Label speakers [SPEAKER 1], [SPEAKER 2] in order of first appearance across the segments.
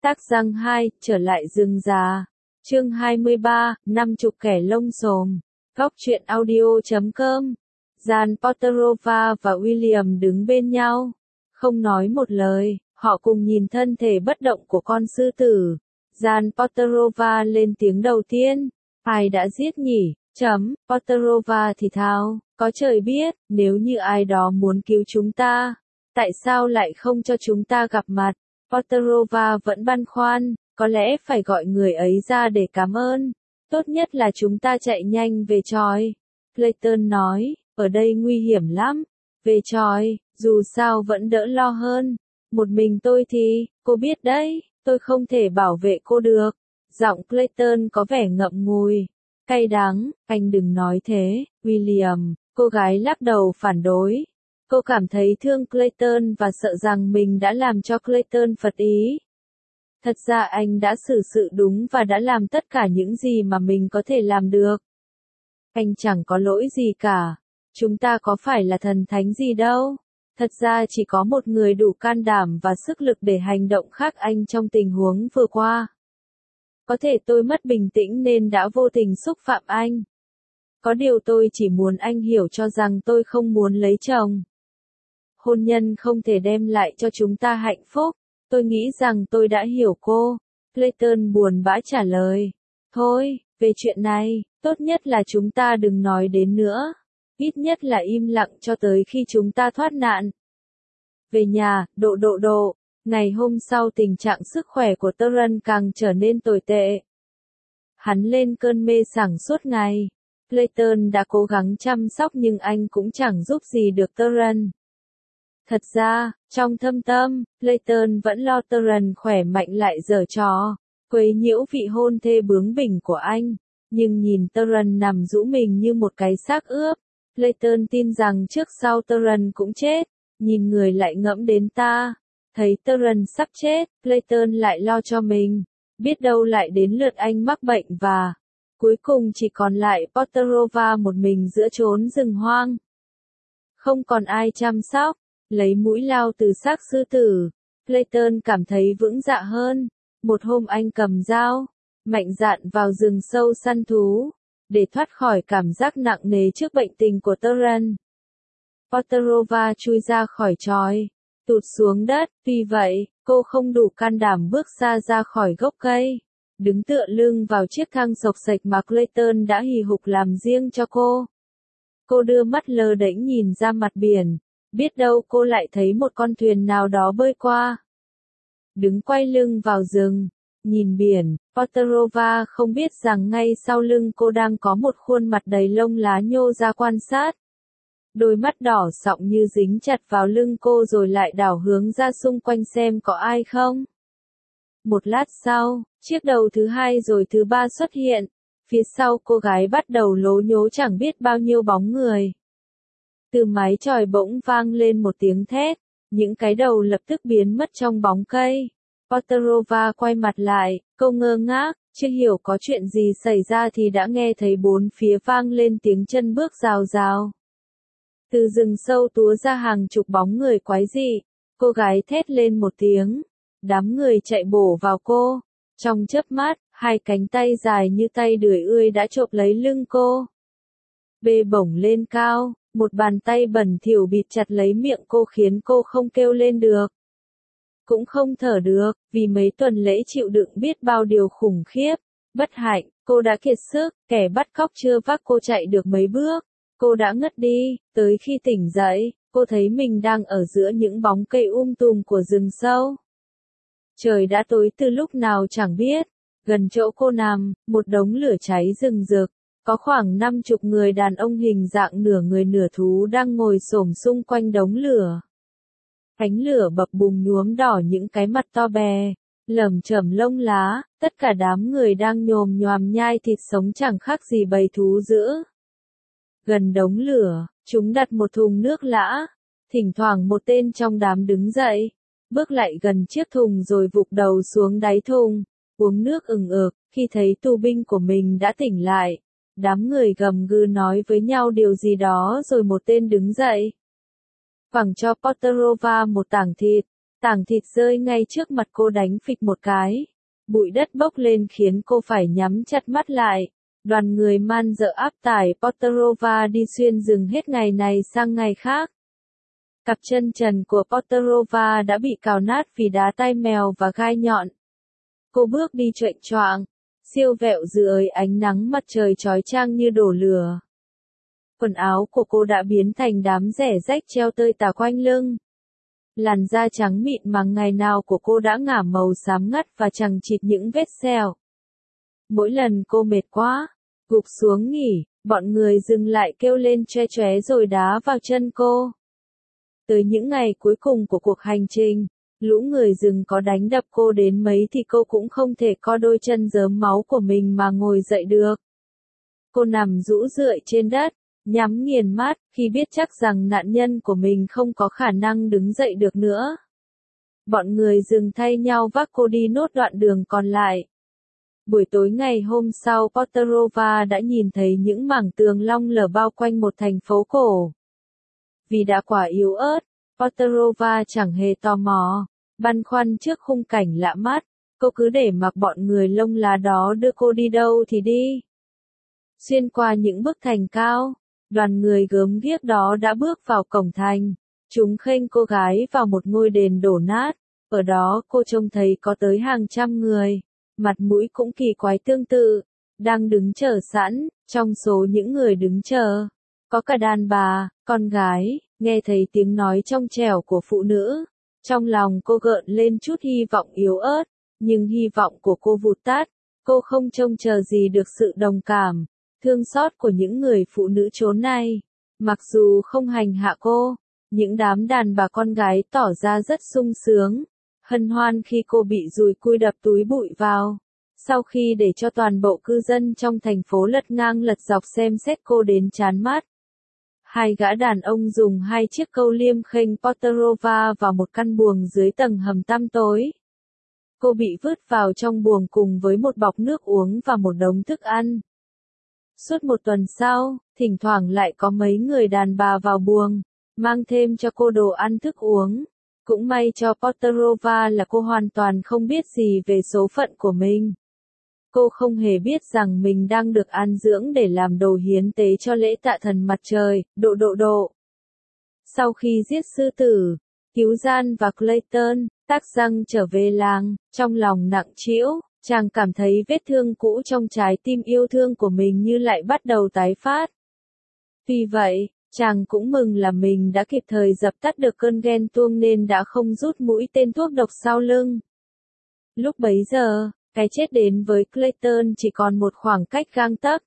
[SPEAKER 1] Tác răng 2, trở lại rừng già. Chương 23, 50 kẻ lông xồm. Góc truyện audio.com. Jan Potterova và William đứng bên nhau, không nói một lời, họ cùng nhìn thân thể bất động của con sư tử. Jan Potterova lên tiếng đầu tiên. Ai đã giết nhỉ? Potterova thì thào, có trời biết, nếu như ai đó muốn cứu chúng ta, tại sao lại không cho chúng ta gặp mặt? Potterova vẫn băn khoăn, có lẽ phải gọi người ấy ra để cảm ơn. Tốt nhất là chúng ta chạy nhanh về tròi. Clayton nói, ở đây nguy hiểm lắm. Về tròi, dù sao vẫn đỡ lo hơn. Một mình tôi thì, cô biết đấy, tôi không thể bảo vệ cô được. Giọng Clayton có vẻ ngậm ngùi, cay đắng. Anh đừng nói thế, William. Cô gái lắc đầu phản đối. Cô cảm thấy thương Clayton và sợ rằng mình đã làm cho Clayton phật ý. Thật ra anh đã xử sự đúng và đã làm tất cả những gì mà mình có thể làm được. Anh chẳng có lỗi gì cả. Chúng ta có phải là thần thánh gì đâu. Thật ra chỉ có một người đủ can đảm và sức lực để hành động khác anh trong tình huống vừa qua. Có thể tôi mất bình tĩnh nên đã vô tình xúc phạm anh. Có điều tôi chỉ muốn anh hiểu cho rằng tôi không muốn lấy chồng. Hôn nhân không thể đem lại cho chúng ta hạnh phúc. Tôi nghĩ rằng tôi đã hiểu cô. Clayton buồn bã trả lời. Thôi, về chuyện này, tốt nhất là chúng ta đừng nói đến nữa. Ít nhất là im lặng cho tới khi chúng ta thoát nạn. Về nhà, độ. Ngày hôm sau tình trạng sức khỏe của Terran càng trở nên tồi tệ. Hắn lên cơn mê sảng suốt ngày. Clayton đã cố gắng chăm sóc nhưng anh cũng chẳng giúp gì được Terran. Thật ra, trong thâm tâm, Clayton vẫn lo Terran khỏe mạnh lại giở trò, quấy nhiễu vị hôn thê bướng bỉnh của anh. Nhưng nhìn Terran nằm rũ mình như một cái xác ướp, Clayton tin rằng trước sau Terran cũng chết. Nhìn người lại ngẫm đến ta. Thấy Terran sắp chết, Clayton lại lo cho mình. Biết đâu lại đến lượt anh mắc bệnh và cuối cùng chỉ còn lại Potterova một mình giữa chốn rừng hoang. Không còn ai chăm sóc. Lấy mũi lao từ xác sư tử, Clayton cảm thấy vững dạ hơn. Một hôm anh cầm dao, mạnh dạn vào rừng sâu săn thú, để thoát khỏi cảm giác nặng nề trước bệnh tình của Terran. Potterova chui ra khỏi tròi, tụt xuống đất, vì vậy, cô không đủ can đảm bước ra khỏi gốc cây, đứng tựa lưng vào chiếc thang xộc xệch mà Clayton đã hì hục làm riêng cho cô. Cô đưa mắt lơ đễnh nhìn ra mặt biển. Biết đâu cô lại thấy một con thuyền nào đó bơi qua. Đứng quay lưng vào rừng, nhìn biển, Potterova không biết rằng ngay sau lưng cô đang có một khuôn mặt đầy lông lá nhô ra quan sát. Đôi mắt đỏ sọng như dính chặt vào lưng cô rồi lại đảo hướng ra xung quanh xem có ai không. Một lát sau, chiếc đầu thứ hai rồi thứ ba xuất hiện. Phía sau cô gái bắt đầu lố nhố chẳng biết bao nhiêu bóng người. Từ mái chòi bỗng vang lên một tiếng thét, những cái đầu lập tức biến mất trong bóng cây. Potterova quay mặt lại, cô ngơ ngác, chưa hiểu có chuyện gì xảy ra thì đã nghe thấy bốn phía vang lên tiếng chân bước rào rào. Từ rừng sâu túa ra hàng chục bóng người quái dị, cô gái thét lên một tiếng, đám người chạy bổ vào cô. Trong chớp mắt, hai cánh tay dài như tay đười ươi đã chộp lấy lưng cô. Bê bổng lên cao. Một bàn tay bẩn thỉu bịt chặt lấy miệng cô khiến cô không kêu lên được. Cũng không thở được, vì mấy tuần lễ chịu đựng biết bao điều khủng khiếp. Bất hạnh, cô đã kiệt sức, kẻ bắt cóc chưa vác cô chạy được mấy bước. Cô đã ngất đi, tới khi tỉnh dậy, cô thấy mình đang ở giữa những bóng cây tùm của rừng sâu. Trời đã tối từ lúc nào chẳng biết. Gần chỗ cô nằm, một đống lửa cháy rừng rực. Có khoảng 50 người đàn ông hình dạng nửa người nửa thú đang ngồi xổm xung quanh đống lửa. Ánh lửa bập bùng nhuốm đỏ những cái mặt to bè, lởm chởm lông lá, tất cả đám người đang nhồm nhoàm nhai thịt sống chẳng khác gì bầy thú dữ. Gần đống lửa, chúng đặt một thùng nước lã, thỉnh thoảng một tên trong đám đứng dậy, bước lại gần chiếc thùng rồi vụt đầu xuống đáy thùng, uống nước ừng ực. Khi thấy tù binh của mình đã tỉnh lại, đám người gầm gừ nói với nhau điều gì đó rồi một tên đứng dậy. Quẳng cho Potterova một tảng thịt. Tảng thịt rơi ngay trước mặt cô đánh phịch một cái. Bụi đất bốc lên khiến cô phải nhắm chặt mắt lại. Đoàn người man dợ áp tải Potterova đi xuyên rừng hết ngày này sang ngày khác. Cặp chân trần của Potterova đã bị cào nát vì đá tai mèo và gai nhọn. Cô bước đi choạng choạng, siêu vẹo dưới ánh nắng mặt trời chói chang như đổ lửa. Quần áo của cô đã biến thành đám rẻ rách treo tơi tả quanh lưng. Làn da trắng mịn mà ngày nào của cô đã ngả màu xám ngắt và chằng chịt những vết sẹo. Mỗi lần cô mệt quá, gục xuống nghỉ, bọn người dừng lại kêu lên choe choé rồi đá vào chân cô. Tới những ngày cuối cùng của cuộc hành trình, lũ người rừng có đánh đập cô đến mấy thì cô cũng không thể co đôi chân rớm máu của mình mà ngồi dậy được. Cô nằm rũ rượi trên đất, nhắm nghiền mắt, khi biết chắc rằng nạn nhân của mình không có khả năng đứng dậy được nữa. Bọn người rừng thay nhau vác cô đi nốt đoạn đường còn lại. Buổi tối ngày hôm sau Potterova đã nhìn thấy những mảng tường long lở bao quanh một thành phố cổ. Vì đã quá yếu ớt, Potterova chẳng hề tò mò, băn khoăn trước khung cảnh lạ mắt, cô cứ để mặc bọn người lông lá đó đưa cô đi đâu thì đi. Xuyên qua những bức thành cao, đoàn người gớm ghiếc đó đã bước vào cổng thành. Chúng khênh cô gái vào một ngôi đền đổ nát, ở đó cô trông thấy có tới hàng trăm người, mặt mũi cũng kỳ quái tương tự, đang đứng chờ sẵn. Trong số những người đứng chờ, có cả đàn bà, con gái. Nghe thấy tiếng nói trong trẻo của phụ nữ, trong lòng cô gợn lên chút hy vọng yếu ớt, nhưng hy vọng của cô vụt tắt. Cô không trông chờ gì được sự đồng cảm, thương xót của những người phụ nữ chốn này. Mặc dù không hành hạ cô, những đám đàn bà con gái tỏ ra rất sung sướng, hân hoan khi cô bị dùi cui đập túi bụi vào. Sau khi để cho toàn bộ cư dân trong thành phố lật ngang lật dọc xem xét cô đến chán mắt, hai gã đàn ông dùng hai chiếc câu liêm khênh Potterova vào một căn buồng dưới tầng hầm tăm tối. Cô bị vứt vào trong buồng cùng với một bọc nước uống và một đống thức ăn. Suốt một tuần sau, thỉnh thoảng lại có mấy người đàn bà vào buồng, mang thêm cho cô đồ ăn thức uống. Cũng may cho Potterova là cô hoàn toàn không biết gì về số phận của mình. Cô không hề biết rằng mình đang được an dưỡng để làm đồ hiến tế cho lễ tạ thần mặt trời, độ. Sau khi giết sư tử, cứu Gian và Clayton, Tắc Răng trở về làng, trong lòng nặng trĩu, chàng cảm thấy vết thương cũ trong trái tim yêu thương của mình như lại bắt đầu tái phát. Vì vậy, chàng cũng mừng là mình đã kịp thời dập tắt được cơn ghen tuông nên đã không rút mũi tên thuốc độc sau lưng. Lúc bấy giờ, cái chết đến với Clayton chỉ còn một khoảng cách gang tấc.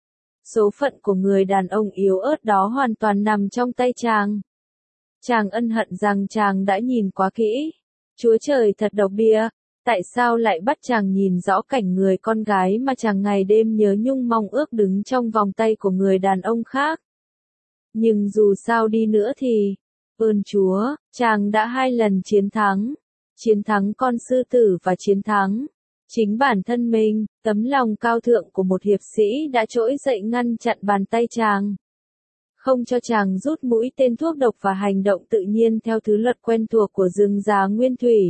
[SPEAKER 1] Số phận của người đàn ông yếu ớt đó hoàn toàn nằm trong tay chàng. Chàng ân hận rằng chàng đã nhìn quá kỹ. Chúa trời thật độc địa, tại sao lại bắt chàng nhìn rõ cảnh người con gái mà chàng ngày đêm nhớ nhung mong ước đứng trong vòng tay của người đàn ông khác. Nhưng dù sao đi nữa thì, ơn Chúa, chàng đã 2 lần chiến thắng con sư tử và chiến thắng chính bản thân mình. Tấm lòng cao thượng của một hiệp sĩ đã trỗi dậy ngăn chặn bàn tay chàng, không cho chàng rút mũi tên thuốc độc và hành động tự nhiên theo thứ luật quen thuộc của rừng già nguyên thủy.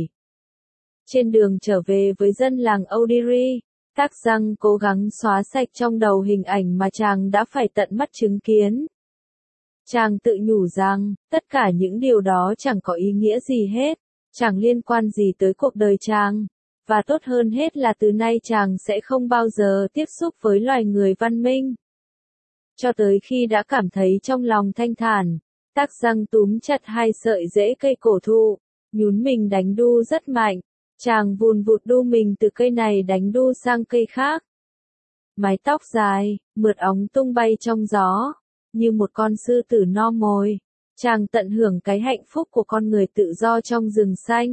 [SPEAKER 1] Trên đường trở về với dân làng Odiri, Tắc Răng cố gắng xóa sạch trong đầu hình ảnh mà chàng đã phải tận mắt chứng kiến. Chàng tự nhủ rằng, tất cả những điều đó chẳng có ý nghĩa gì hết, chẳng liên quan gì tới cuộc đời chàng, và tốt hơn hết là từ nay chàng sẽ không bao giờ tiếp xúc với loài người văn minh. Cho tới khi đã cảm thấy trong lòng thanh thản, Tắc Răng túm chặt 2 sợi rễ cây cổ thụ, nhún mình đánh đu rất mạnh. Chàng vùn vụt đu mình từ cây này đánh đu sang cây khác. Mái tóc dài, mượt óng tung bay trong gió, như một con sư tử no mồi. Chàng tận hưởng cái hạnh phúc của con người tự do trong rừng xanh.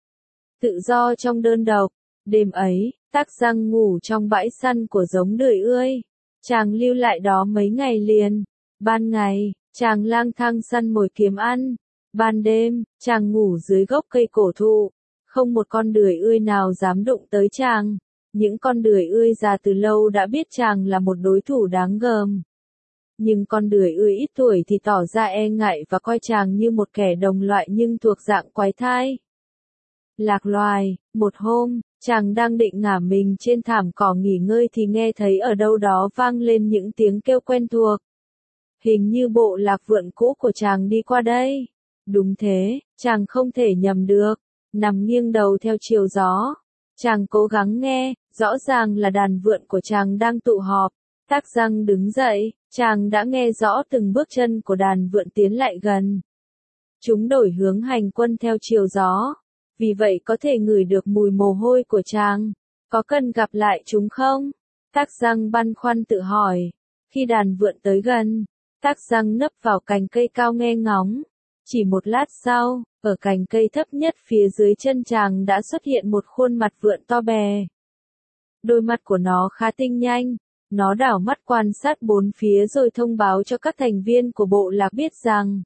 [SPEAKER 1] Tự do trong đơn độc. Đêm ấy, Tắc Răng ngủ trong bãi săn của giống đười ươi. Chàng lưu lại đó mấy ngày liền. Ban ngày, chàng lang thang săn mồi kiếm ăn. Ban đêm, chàng ngủ dưới gốc cây cổ thụ. Không một con đười ươi nào dám đụng tới chàng. Những con đười ươi già từ lâu đã biết chàng là một đối thủ đáng gờm. Nhưng con đười ươi ít tuổi thì tỏ ra e ngại và coi chàng như một kẻ đồng loại nhưng thuộc dạng quái thai. Lạc loài, một hôm, chàng đang định ngả mình trên thảm cỏ nghỉ ngơi thì nghe thấy ở đâu đó vang lên những tiếng kêu quen thuộc. Hình như bộ lạc vượn cũ của chàng đi qua đây. Đúng thế, chàng không thể nhầm được. Nằm nghiêng đầu theo chiều gió. Chàng cố gắng nghe, rõ ràng là đàn vượn của chàng đang tụ họp. Tắc Răng đứng dậy, chàng đã nghe rõ từng bước chân của đàn vượn tiến lại gần. Chúng đổi hướng hành quân theo chiều gió. Vì vậy có thể ngửi được mùi mồ hôi của chàng. Có cần gặp lại chúng không? Tắc Răng băn khoăn tự hỏi. Khi đàn vượn tới gần, Tắc Răng nấp vào cành cây cao nghe ngóng. Chỉ một lát sau, ở cành cây thấp nhất phía dưới chân chàng đã xuất hiện một khuôn mặt vượn to bè. Đôi mắt của nó khá tinh nhanh. Nó đảo mắt quan sát bốn phía rồi thông báo cho các thành viên của bộ lạc biết rằng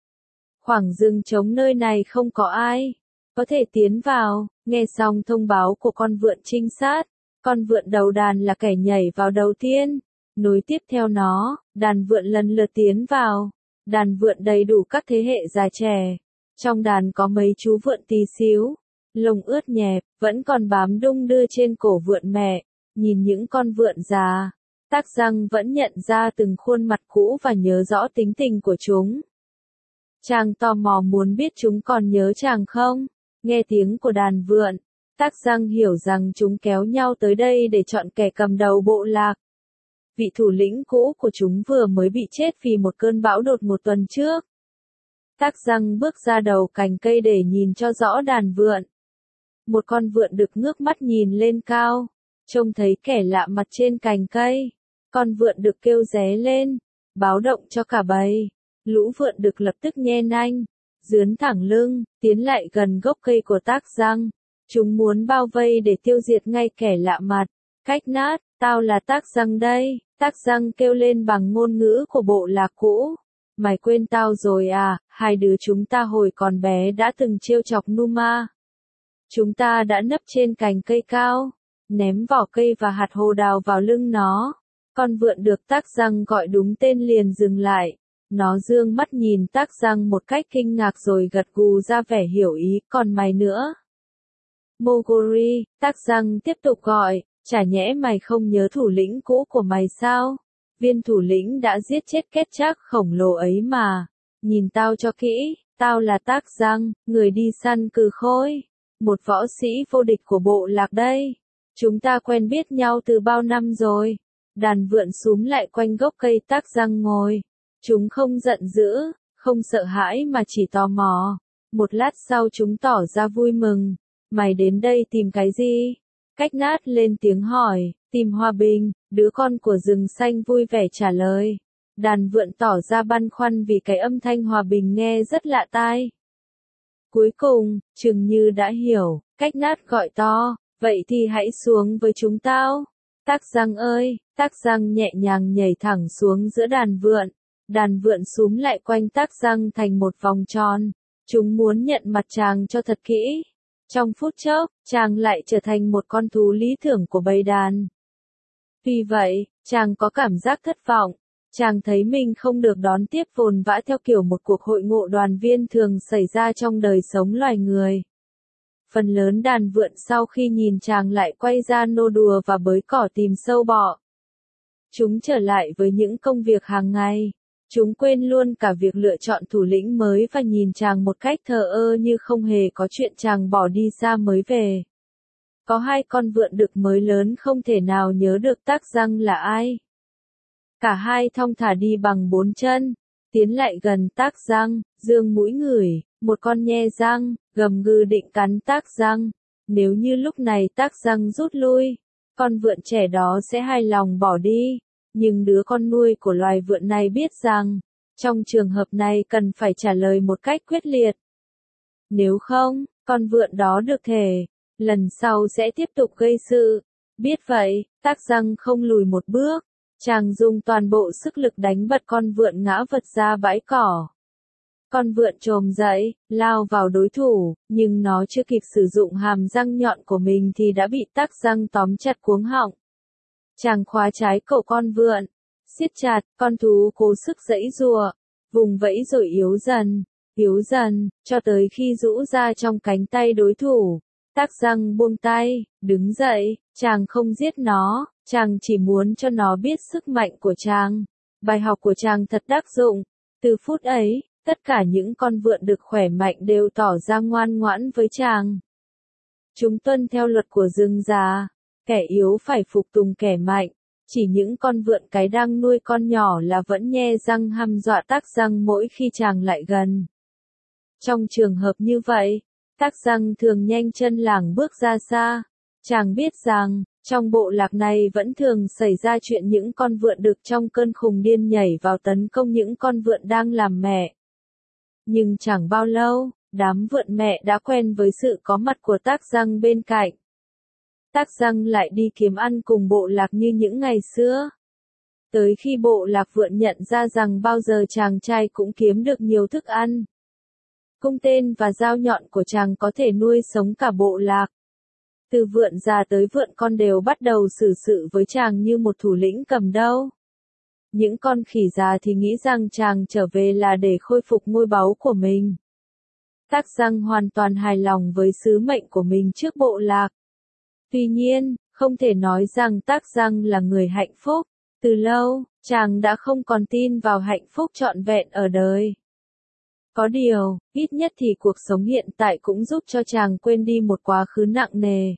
[SPEAKER 1] khoảng rừng trống nơi này không có ai. Có thể tiến vào. Nghe xong thông báo của con vượn trinh sát, con vượn đầu đàn là kẻ nhảy vào đầu tiên. Nối tiếp theo nó, đàn vượn lần lượt tiến vào. Đàn vượn đầy đủ các thế hệ già trẻ. Trong đàn có mấy chú vượn tí xíu, lông ướt nhẹp, vẫn còn bám đung đưa trên cổ vượn mẹ. Nhìn những con vượn già, Tắc Răng vẫn nhận ra từng khuôn mặt cũ và nhớ rõ tính tình của chúng. Chàng tò mò muốn biết chúng còn nhớ chàng không? Nghe tiếng của đàn vượn, Tắc Răng hiểu rằng chúng kéo nhau tới đây để chọn kẻ cầm đầu bộ lạc. Vị thủ lĩnh cũ của chúng vừa mới bị chết vì một cơn bão đột một tuần trước. Tắc Răng bước ra đầu cành cây để nhìn cho rõ đàn vượn. Một con vượn đực ngước mắt nhìn lên cao, trông thấy kẻ lạ mặt trên cành cây. Con vượn đực kêu ré lên, báo động cho cả bầy. Lũ vượn đực lập tức nhe nanh, dướn thẳng lưng, tiến lại gần gốc cây của Tắc Răng. Chúng muốn bao vây để tiêu diệt ngay kẻ lạ mặt. Cách nát, tao là Tắc Răng đây. Tắc Răng kêu lên bằng ngôn ngữ của bộ lạc cũ. Mày quên tao rồi à? Hai đứa chúng ta hồi còn bé đã từng trêu chọc Numa. Chúng ta đã nấp trên cành cây cao, ném vỏ cây và hạt hồ đào vào lưng nó. Con vượn được Tắc Răng gọi đúng tên liền dừng lại. Nó dương mắt nhìn Tắc Răng một cách kinh ngạc rồi gật gù ra vẻ hiểu ý. Còn mày nữa? Mowgli, Tắc Răng tiếp tục gọi. Chả nhẽ mày không nhớ thủ lĩnh cũ của mày sao? Viên thủ lĩnh đã giết chết Ketchak khổng lồ ấy mà. Nhìn tao cho kỹ, tao là Tắc Răng, người đi săn cừ khôi. Một võ sĩ vô địch của bộ lạc đây. Chúng ta quen biết nhau từ bao năm rồi. Đàn vượn xúm lại quanh gốc cây Tắc Răng ngồi. Chúng không giận dữ, không sợ hãi mà chỉ tò mò. Một lát sau chúng tỏ ra vui mừng. Mày đến đây tìm cái gì? Cách nát lên tiếng hỏi. Tìm hòa bình, đứa con của rừng xanh vui vẻ trả lời. Đàn vượn tỏ ra băn khoăn vì cái âm thanh hòa bình nghe rất lạ tai. Cuối cùng, chừng như đã hiểu, cách nát gọi to, vậy thì hãy xuống với chúng tao. Tắc Răng ơi, Tắc Răng nhẹ nhàng nhảy thẳng xuống giữa đàn vượn. Đàn vượn xúm lại quanh Tắc Răng thành một vòng tròn. Chúng muốn nhận mặt chàng cho thật kỹ. Trong phút chốc, chàng lại trở thành một con thú lý tưởng của bầy đàn. Vì vậy, chàng có cảm giác thất vọng. Chàng thấy mình không được đón tiếp vồn vã theo kiểu một cuộc hội ngộ đoàn viên thường xảy ra trong đời sống loài người. Phần lớn đàn vượn sau khi nhìn chàng lại quay ra nô đùa và bới cỏ tìm sâu bọ. Chúng trở lại với những công việc hàng ngày. Chúng quên luôn cả việc lựa chọn thủ lĩnh mới và nhìn chàng một cách thờ ơ như không hề có chuyện chàng bỏ đi xa mới về. Có hai con vượn đực mới lớn không thể nào nhớ được Tắc Răng là ai. Cả hai thong thả đi bằng bốn chân, tiến lại gần Tắc Răng, dương mũi ngửi, một con nhe răng, gầm gừ định cắn Tắc Răng. Nếu như lúc này Tắc Răng rút lui, con vượn trẻ đó sẽ hài lòng bỏ đi. Nhưng đứa con nuôi của loài vượn này biết rằng, trong trường hợp này cần phải trả lời một cách quyết liệt. Nếu không, con vượn đó được thề, lần sau sẽ tiếp tục gây sự. Biết vậy, Tắc Răng không lùi một bước. Chàng dùng toàn bộ sức lực đánh bật con vượn ngã vật ra bãi cỏ. Con vượn chồm dậy, lao vào đối thủ, nhưng nó chưa kịp sử dụng hàm răng nhọn của mình thì đã bị Tắc Răng tóm chặt cuống họng. Chàng khóa trái cổ con vượn, siết chặt, con thú cố sức giãy giụa, vùng vẫy rồi yếu dần, cho tới khi rũ ra trong cánh tay đối thủ. Tắc răng buông tay, đứng dậy, chàng không giết nó, chàng chỉ muốn cho nó biết sức mạnh của chàng. Bài học của chàng thật đắc dụng. Từ phút ấy, tất cả những con vượn đực khỏe mạnh đều tỏ ra ngoan ngoãn với chàng. Chúng tuân theo luật của rừng già, kẻ yếu phải phục tùng kẻ mạnh. Chỉ những con vượn cái đang nuôi con nhỏ là vẫn nhe răng hăm dọa Tắc răng mỗi khi chàng lại gần. Trong trường hợp như vậy, Tắc răng thường nhanh chân lảng bước ra xa. Chàng biết rằng, trong bộ lạc này vẫn thường xảy ra chuyện những con vượn đực trong cơn khùng điên nhảy vào tấn công những con vượn đang làm mẹ. Nhưng chẳng bao lâu, đám vượn mẹ đã quen với sự có mặt của Tắc răng bên cạnh. Tắc răng lại đi kiếm ăn cùng bộ lạc như những ngày xưa. Tới khi bộ lạc vượn nhận ra rằng bao giờ chàng trai cũng kiếm được nhiều thức ăn. Cung tên và dao nhọn của chàng có thể nuôi sống cả bộ lạc. Từ vượn già tới vượn con đều bắt đầu xử sự với chàng như một thủ lĩnh cầm đầu. Những con khỉ già thì nghĩ rằng chàng trở về là để khôi phục ngôi báu của mình. Tắc răng hoàn toàn hài lòng với sứ mệnh của mình trước bộ lạc. Tuy nhiên, không thể nói rằng Tắc răng là người hạnh phúc. Từ lâu, chàng đã không còn tin vào hạnh phúc trọn vẹn ở đời. Có điều, ít nhất thì cuộc sống hiện tại cũng giúp cho chàng quên đi một quá khứ nặng nề.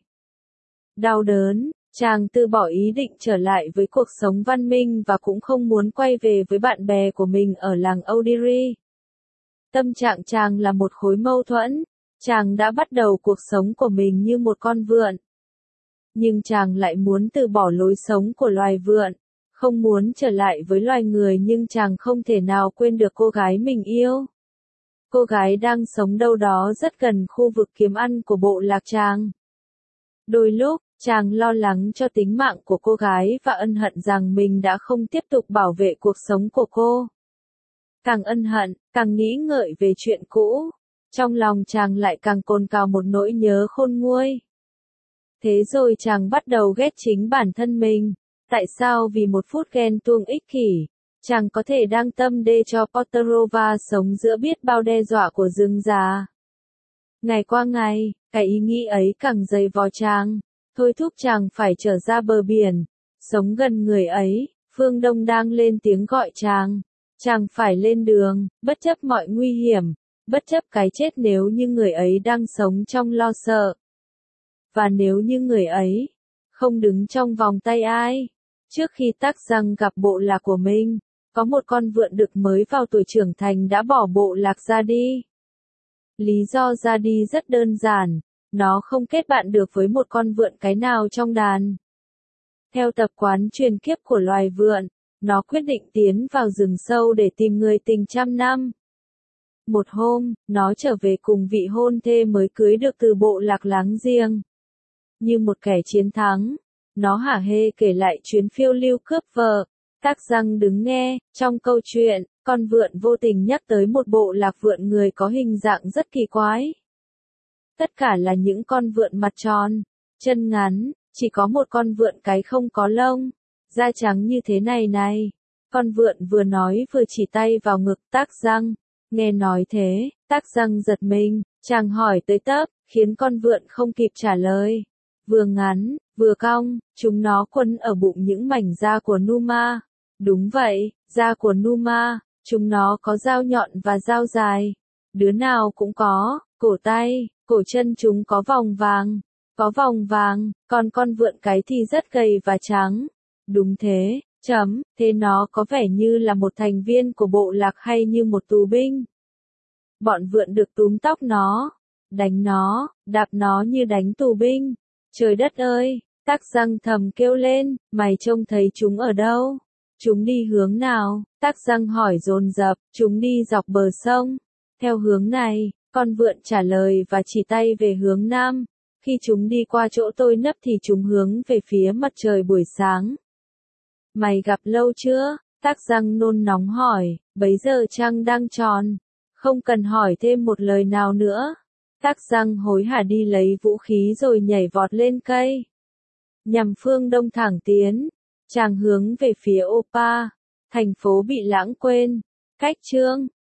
[SPEAKER 1] Đau đớn, chàng từ bỏ ý định trở lại với cuộc sống văn minh và cũng không muốn quay về với bạn bè của mình ở làng Odiri. Tâm trạng chàng là một khối mâu thuẫn, chàng đã bắt đầu cuộc sống của mình như một con vượn. Nhưng chàng lại muốn từ bỏ lối sống của loài vượn, không muốn trở lại với loài người nhưng chàng không thể nào quên được cô gái mình yêu. Cô gái đang sống đâu đó rất gần khu vực kiếm ăn của bộ lạc chàng. Đôi lúc, chàng lo lắng cho tính mạng của cô gái và ân hận rằng mình đã không tiếp tục bảo vệ cuộc sống của cô. Càng ân hận, càng nghĩ ngợi về chuyện cũ. Trong lòng chàng lại càng cồn cào một nỗi nhớ khôn nguôi. Thế rồi chàng bắt đầu ghét chính bản thân mình. Tại sao vì một phút ghen tuông ích kỷ, chàng có thể đang tâm đê cho Potterova sống giữa biết bao đe dọa của rừng già. Ngày qua ngày, cái ý nghĩ ấy càng dày vò chàng, thôi thúc chàng phải trở ra bờ biển, sống gần người ấy. Phương Đông đang lên tiếng gọi chàng. Chàng phải lên đường, bất chấp mọi nguy hiểm, bất chấp cái chết nếu như người ấy đang sống trong lo sợ. Và nếu như người ấy không đứng trong vòng tay ai. Trước khi Tắc răng gặp bộ lạc của mình, có một con vượn đực mới vào tuổi trưởng thành đã bỏ bộ lạc ra đi. Lý do ra đi rất đơn giản, nó không kết bạn được với một con vượn cái nào trong đàn. Theo tập quán truyền kiếp của loài vượn, nó quyết định tiến vào rừng sâu để tìm người tình trăm năm. Một hôm, nó trở về cùng vị hôn thê mới cưới được từ bộ lạc láng giềng. Như một kẻ chiến thắng, nó hả hê kể lại chuyến phiêu lưu cướp vợ. Tắc răng đứng nghe, trong câu chuyện, con vượn vô tình nhắc tới một bộ lạc vượn người có hình dạng rất kỳ quái. Tất cả là những con vượn mặt tròn, chân ngắn, chỉ có một con vượn cái không có lông, da trắng như thế này này. Con vượn vừa nói vừa chỉ tay vào ngực Tắc răng. Nghe nói thế, Tắc răng giật mình, chàng hỏi tới tấp, khiến con vượn không kịp trả lời. Vừa ngắn, vừa cong, chúng nó quấn ở bụng những mảnh da của Numa. Đúng vậy, da của Numa, chúng nó có dao nhọn và dao dài. Đứa nào cũng có, cổ tay, cổ chân chúng có vòng vàng, còn con vượn cái thì rất gầy và trắng. Đúng thế, thế nó có vẻ như là một thành viên của bộ lạc hay như một tù binh? Bọn vượn được túm tóc nó, đánh nó, đạp nó như đánh tù binh. Trời đất ơi, Tắc răng thầm kêu lên, mày trông thấy chúng ở đâu? Chúng đi hướng nào? Tắc răng hỏi dồn dập, chúng đi dọc bờ sông. Theo hướng này, con vượn trả lời và chỉ tay về hướng nam. Khi chúng đi qua chỗ tôi nấp thì chúng hướng về phía mặt trời buổi sáng. Mày gặp lâu chưa? Tắc răng nôn nóng hỏi, bấy giờ trăng đang tròn. Không cần hỏi thêm một lời nào nữa. Tắc răng hối hả đi lấy vũ khí rồi nhảy vọt lên cây. Nhằm phương đông thẳng tiến. Chàng hướng về phía Opa, thành phố bị lãng quên. Cách chương